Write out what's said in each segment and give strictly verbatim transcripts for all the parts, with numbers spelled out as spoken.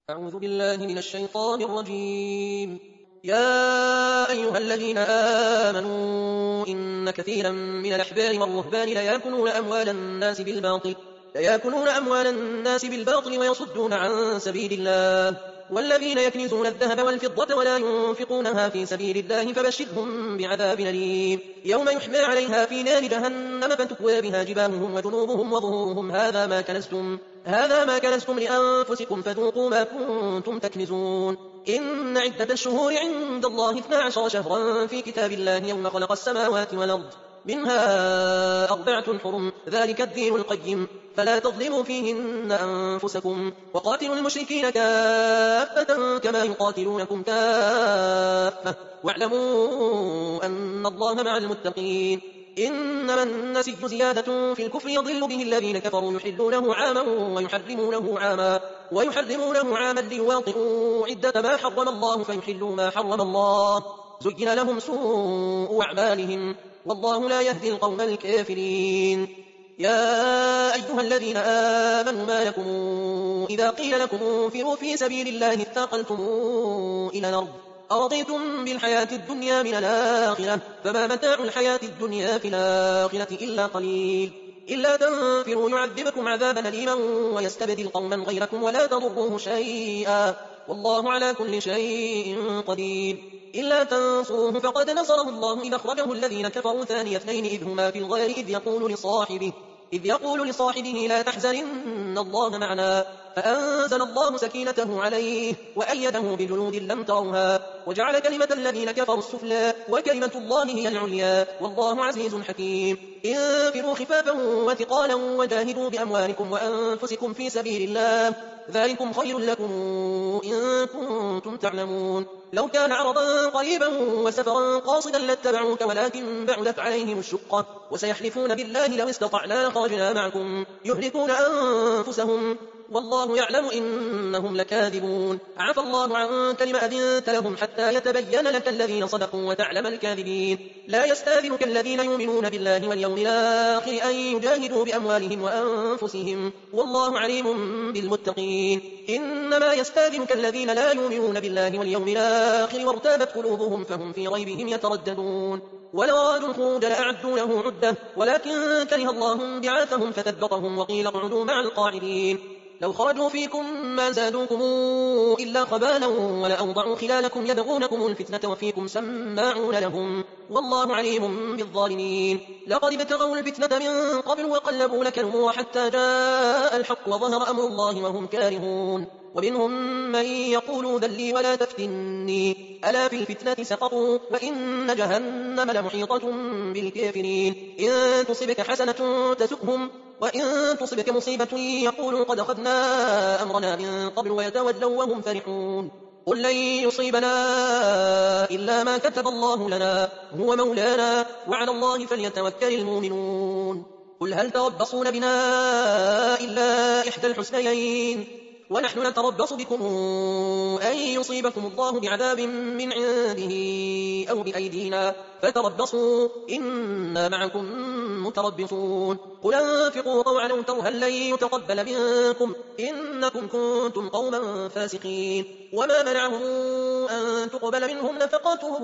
أعوذ بالله من الشيطان الرجيم. يا أيها الذين آمنوا إن كثيرا من الأحبار والرهبان ليأكلون أموال الناس بالباطل ليأكلون أموال الناس بالباطل ويصدون عن سبيل الله والذين يكنزون الذهب والفضة ولا ينفقونها في سبيل الله فبشرهم بعذاب أليم يوم يحمى عليها في نار جهنم فتكوى بها جباههم وجنوبهم وظهورهم هذا ما كنزتم هذا ما كنزتم لأنفسكم فذوقوا ما كنتم تكنزون إن عدة الشهور عند الله اثنا عشر شهرا في كتاب الله يوم خلق السماوات والأرض منها أربعة حرم ذلك الدين القيم فلا تظلموا فيهن أنفسكم وقاتلوا المشركين كافة كما يقاتلونكم كافة واعلموا أن الله مع المتقين إنما النسي زيادة في الكفر يضل به الذين كفروا يحلونه عاما ويحرمونه عاما ويحرمونه عاما ليواطئوا عدة ما حرم الله فيحلوا ما حرم الله زين لهم سوء أعمالهم والله لا يهدي القوم الكافرين. يا أيها الذين آمنوا ما لكم إذا قيل لكم انفروا في سبيل الله اثاقلتم إلى الأرض أرضيتم بالحياة الدنيا من الآخرة فما متاع الحياة الدنيا في الآخرة إلا قليل إلا تنفروا يعذبكم عذابا أليما ويستبدل قوما غيركم ولا تضروه شيئا والله على كل شيء قدير. إلا تنصروه فقد نصره الله إذ أخرجه الذين كفروا ثاني اثنين إذ هما في الغار إذ يقول لصاحبه إذ يقول لصاحبه لا تحزن إن الله معنا فأنزل الله سكينته عليه وأيده بجنود لم تروها وجعل كلمة الذين كفروا السفلى وكلمة الله هي العليا والله عزيز حكيم. انفروا خفافا وثقالا وجاهدوا بأموالكم وأنفسكم في سبيل الله ذلكم خير لكم إن كنتم تعلمون. لو كان عرضا قريبا وسفرا قاصدا لاتبعوك ولكن بعدت عليهم الشقة وسيحلفون بالله لو استطعنا لخرجنا معكم يهلكون أنفسهم والله يعلم إنهم لكاذبون. عفى الله عنك لما أذنت لهم حتى يتبين لك الذين صدقوا وتعلم الكاذبين. لا يستاذنك الذين يؤمنون بالله واليوم الآخر أن يجاهدوا بأموالهم وأنفسهم والله عليم بالمتقين. إنما يستاذنك الذين لا يؤمنون بالله واليوم الآخر وارتابت قلوبهم فهم في ريبهم يترددون. ولو أرادوا الخروج لأعدوا له عدة ولكن كره الله بعاثهم فثبطهم وقيل اقعدوا مع القاعدين. لو خرجوا فيكم ما زادوكم إلا خبالا ولأوضعوا خلالكم يبغونكم الفتنة وفيكم سماعون لهم والله عليم بالظالمين. لقد ابتغوا الفتنة من قبل وقلبوا لك الأمور حتى جاء الحق وظهر أمر الله وهم كارهون. ومنهم من يقول ذلي ولا تفتني ألا في الفتنة سقطوا وإن جهنم لمحيطة بالكافرين. إن تصبك حسنة تسؤهم وإن تصبك مصيبة يقولوا قد أخذنا أمرنا من قبل ويتولوا وهم فرحون. قل لن يصيبنا إلا ما كتب الله لنا هو مولانا وعلى الله فليتوكل المؤمنون. قل هل تربصون بنا إلا إحدى الحسنيين ونحن نتربص بكم أن يصيبكم الله بعذاب من عنده أو بأيدينا فتربصوا إنا معكم متربصون. قل انفقوا طوعا أو كرها لن يتقبل منكم إنكم كنتم قوما فاسقين. وما منعهم أن تقبل منهم نفقاتهم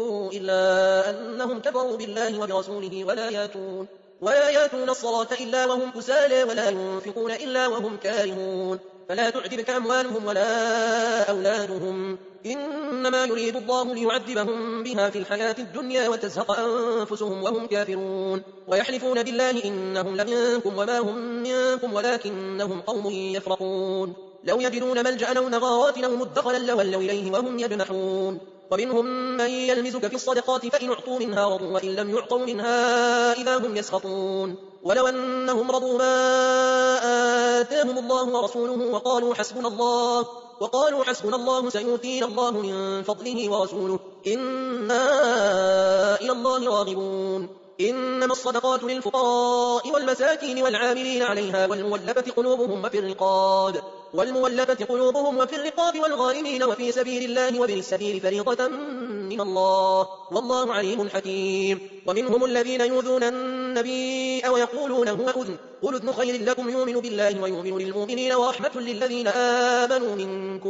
إلا أنهم كفروا بالله وبرسوله ولا ياتون ولا ياتون الصلاة إلا وهم كسالى ولا ينفقون إلا وهم كارهون. فلا تعجبك أموالهم ولا أولادهم إنما يريد الله ليعذبهم بها في الحياة الدنيا وتزهق أنفسهم وهم كافرون. ويحلفون بالله إنهم لمنكم وما هم منكم ولكنهم قوم يفرقون. لو يجدون ملجأ أو مغارات أو مدخلا لولوا إليه وهم يجمحون. ومنهم من يلمزك في الصدقات فإن أعطوا منها رضوا وإن لم يعطوا منها إذا هم يسخطون. ولو أنهم رضوا ما آتاهم الله ورسوله وقالوا حسبنا الله وقالوا حسبنا الله سيؤتينا الله من فضله ورسوله إنا إلى الله راغبون. إنما الصدقات للفقراء والمساكين والعاملين عليها والمولفة قلوبهم وفي الرقاب والمولفة قلوبهم وفي الرقاب والغارمين وفي سبيل الله وابن السبيل فريضة من الله والله عليم حكيم. ومنهم الذين يؤذون النبي ويقولون هو أذن قل أذن خير لكم يؤمن بالله ويؤمن للمؤمنين ورحمة للذين آمنوا منكم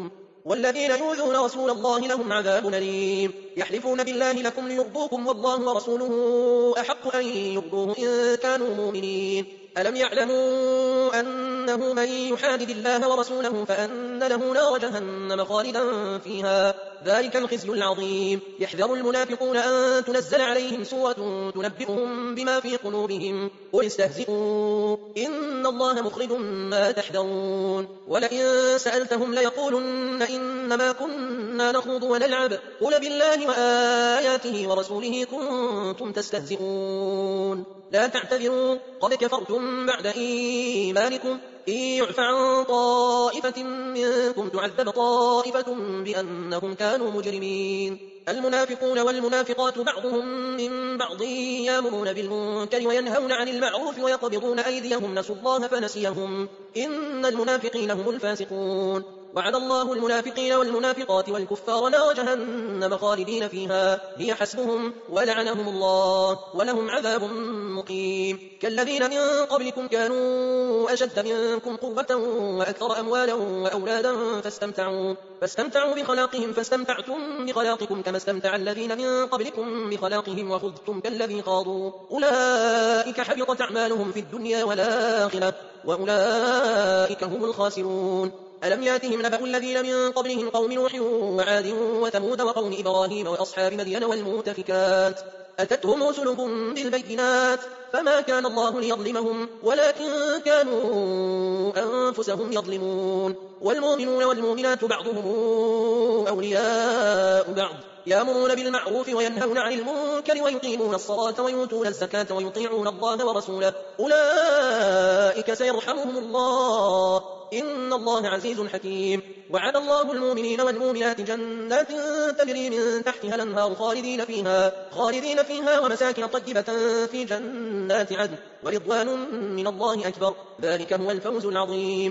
والذين يؤذون رسول الله لهم عذاب أليم يحلفون بالله لكم ليرضوكم والله ورسوله أحق أن يرضوه إن كانوا مؤمنين ألم يعلموا أنه من يحادد الله ورسوله فأن له نار جهنم خالدا فيها ذلك الخزي العظيم يحذر المنافقون أن تنزل عليهم سورة تنبئهم بما في قلوبهم قل استهزئوا إن الله مخرج ما تحذرون ولئن سألتهم ليقولن إنما كنا نخوض ونلعب قل بالله وآياته ورسوله كنتم تستهزئون لا تعتذروا قد كفرتم بعد إيمانكم إن يعف عن طائفة منكم تعذب طائفة بأنهم كانوا مجرمين المنافقون والمنافقات بعضهم من بعض يأمرون بالمنكر وينهون عن المعروف ويقبضون أيديهم نسوا الله فنسيهم إن المنافقين هم الفاسقون وعد الله المنافقين والمنافقات والكفار نار جهنم خالدين فيها هي حسبهم ولعنهم الله ولهم عذاب مقيم كالذين من قبلكم كانوا أشد منكم قوة وأكثر أموالا وأولادا فاستمتعوا, فاستمتعوا بخلاقهم فاستمتعتم بخلاقكم كما استمتع الذين من قبلكم بخلاقهم وخذتم كالذي خاضوا أولئك حبطت أعمالهم في الدنيا والآخرة وأولئك هم الخاسرون ألم ياتهم نبأ الذين من قبلهم قوم نوح وعاد وثمود وقوم إبراهيم وأصحاب مدين والمؤتفكات أتتهم رسلهم بالبينات فما كان الله ليظلمهم ولكن كانوا أنفسهم يظلمون والمؤمنون والمؤمنات بعضهم أولياء بعض يأمرون بالمعروف وينهون عن المنكر ويقيمون الصلاة ويؤتون الزكاة ويطيعون الله ورسوله أولئك سيرحمهم الله إن الله عزيز حكيم وعد الله المؤمنين والمؤمنات جنات تجري من تحتها الأنهار خالدين فيها, خالدين فيها ومساكن طيبة في جنات عدن ورضوان من الله أكبر ذلك هو الفوز العظيم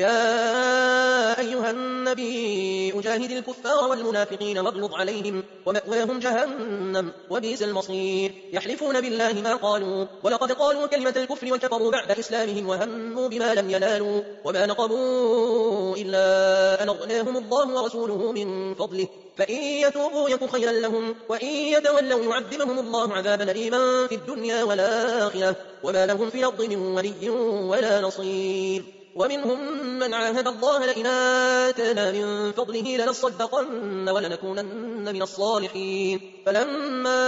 يا أيها النبي أجاهد الكفار والمنافقين واغلظ عليهم ومأواهم جهنم وبئس المصير يحلفون بالله ما قالوا ولقد قالوا كلمة الكفر وكفروا بعد إسلامهم وهموا بما لم ينالوا وما نقموا إلا أن أغناهم الله ورسوله من فضله فإن يتوبوا يك خيرا لهم وإن يتولوا يعذبهم الله عذابا أليما في الدنيا والآخرة وما لهم في الأرض من ولي ولا نصير ومنهم من عاهد الله لئن آتانا من فضله لنصدقن ولنكونن من الصالحين فلما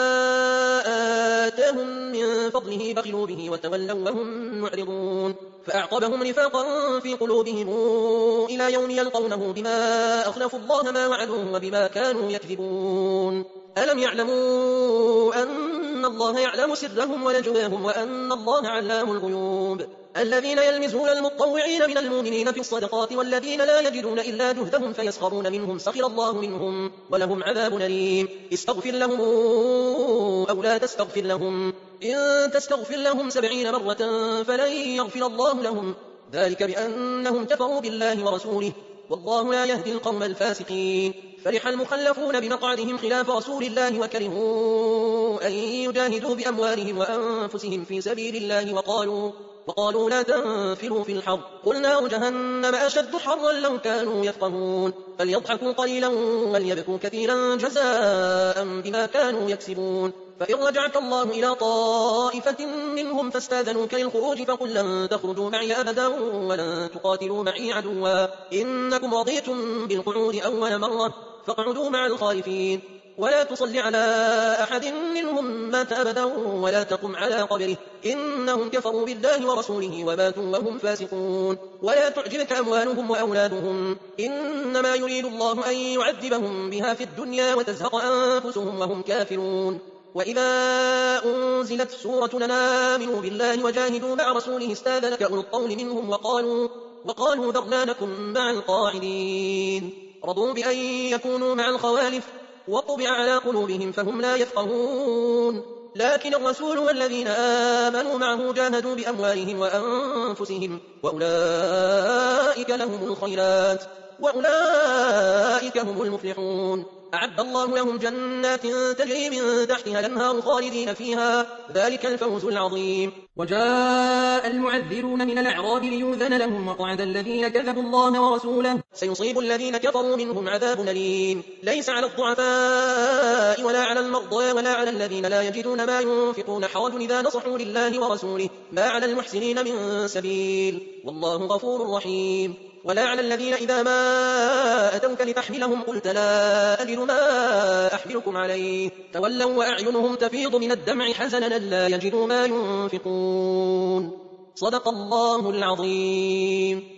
آتاهم من فضله بخلوا به وتولوا وهم معرضون فأعقبهم نفاقا في قلوبهم إلى يوم يلقونه بما أخلفوا الله ما وعدوه وبما كانوا يكذبون ألم يعلموا أن الله يعلم سرهم ونجواهم وأن الله علام الغيوب الذين يلمزون المطوعين من المؤمنين في الصدقات والذين لا يجدون إلا جهدهم فيسخرون منهم سخر الله منهم ولهم عذاب أليم استغفر لهم أو لا تستغفر لهم إن تستغفر لهم سبعين مرة فلن يغفر الله لهم ذلك بأنهم كفروا بالله ورسوله والله لا يهدي القوم الفاسقين فرح المخلفون بمقعدهم خلاف رسول الله وكرهوا أن يجاهدوا بأموالهم وأنفسهم في سبيل الله وقالوا وقالوا لا تنفروا في الحر قل نار جهنم أشد حرا لو كانوا يفقهون فليضحكوا قليلا وليبكوا كثيرا جزاء بما كانوا يكسبون فإن رجعك الله إلى طائفة منهم فاستاذنوك للخروج فقل لن تخرجوا معي أبدا ولن تقاتلوا معي عدوا إنكم رضيتم بالقعود أول مرة فاقعدوا مع الخالفين ولا تصل على أحد منهم مات أبدا ولا تقم على قبره إنهم كفروا بالله ورسوله وماتوا وهم فاسقون ولا تعجبك أموالهم وأولادهم إنما يريد الله أن يعذبهم بها في الدنيا وتزهق أنفسهم وهم كافرون وإذا أنزلت سورة آمنوا بالله وجاهدوا مع رسوله استاذنك أولو الطول منهم وقالوا, وقالوا ذرنا نكن مع القاعدين رضوا بأن يكونوا مع الخوالف وطبع على قلوبهم فهم لا يفقهون لكن الرسول والذين آمنوا معه جاهدوا بأموالهم وأنفسهم وأولئك لهم الخيرات وأولئك هم المفلحون. أعد الله لهم جنات تجري من تحتها الأنهار خالدين فيها، ذلك الفوز العظيم. وجاء المعذرون من الأعراب ليؤذن لهم وقعد الذين كذبوا الله ورسوله سيصيب الذين كفروا منهم عذاب أليم. ليس على الضعفاء ولا على المرضى ولا على الذين لا يجدون ما ينفقون حرج إذا نصحوا لله ورسوله، ما على المحسنين من سبيل، والله غفور رحيم. ولا على الذين إذا ما أتوك لتحملهم قلت لا أجد ما أحملكم عليه تولوا وأعينهم تفيض من الدمع حزنا لا يجدوا ما ينفقون. صدق الله العظيم.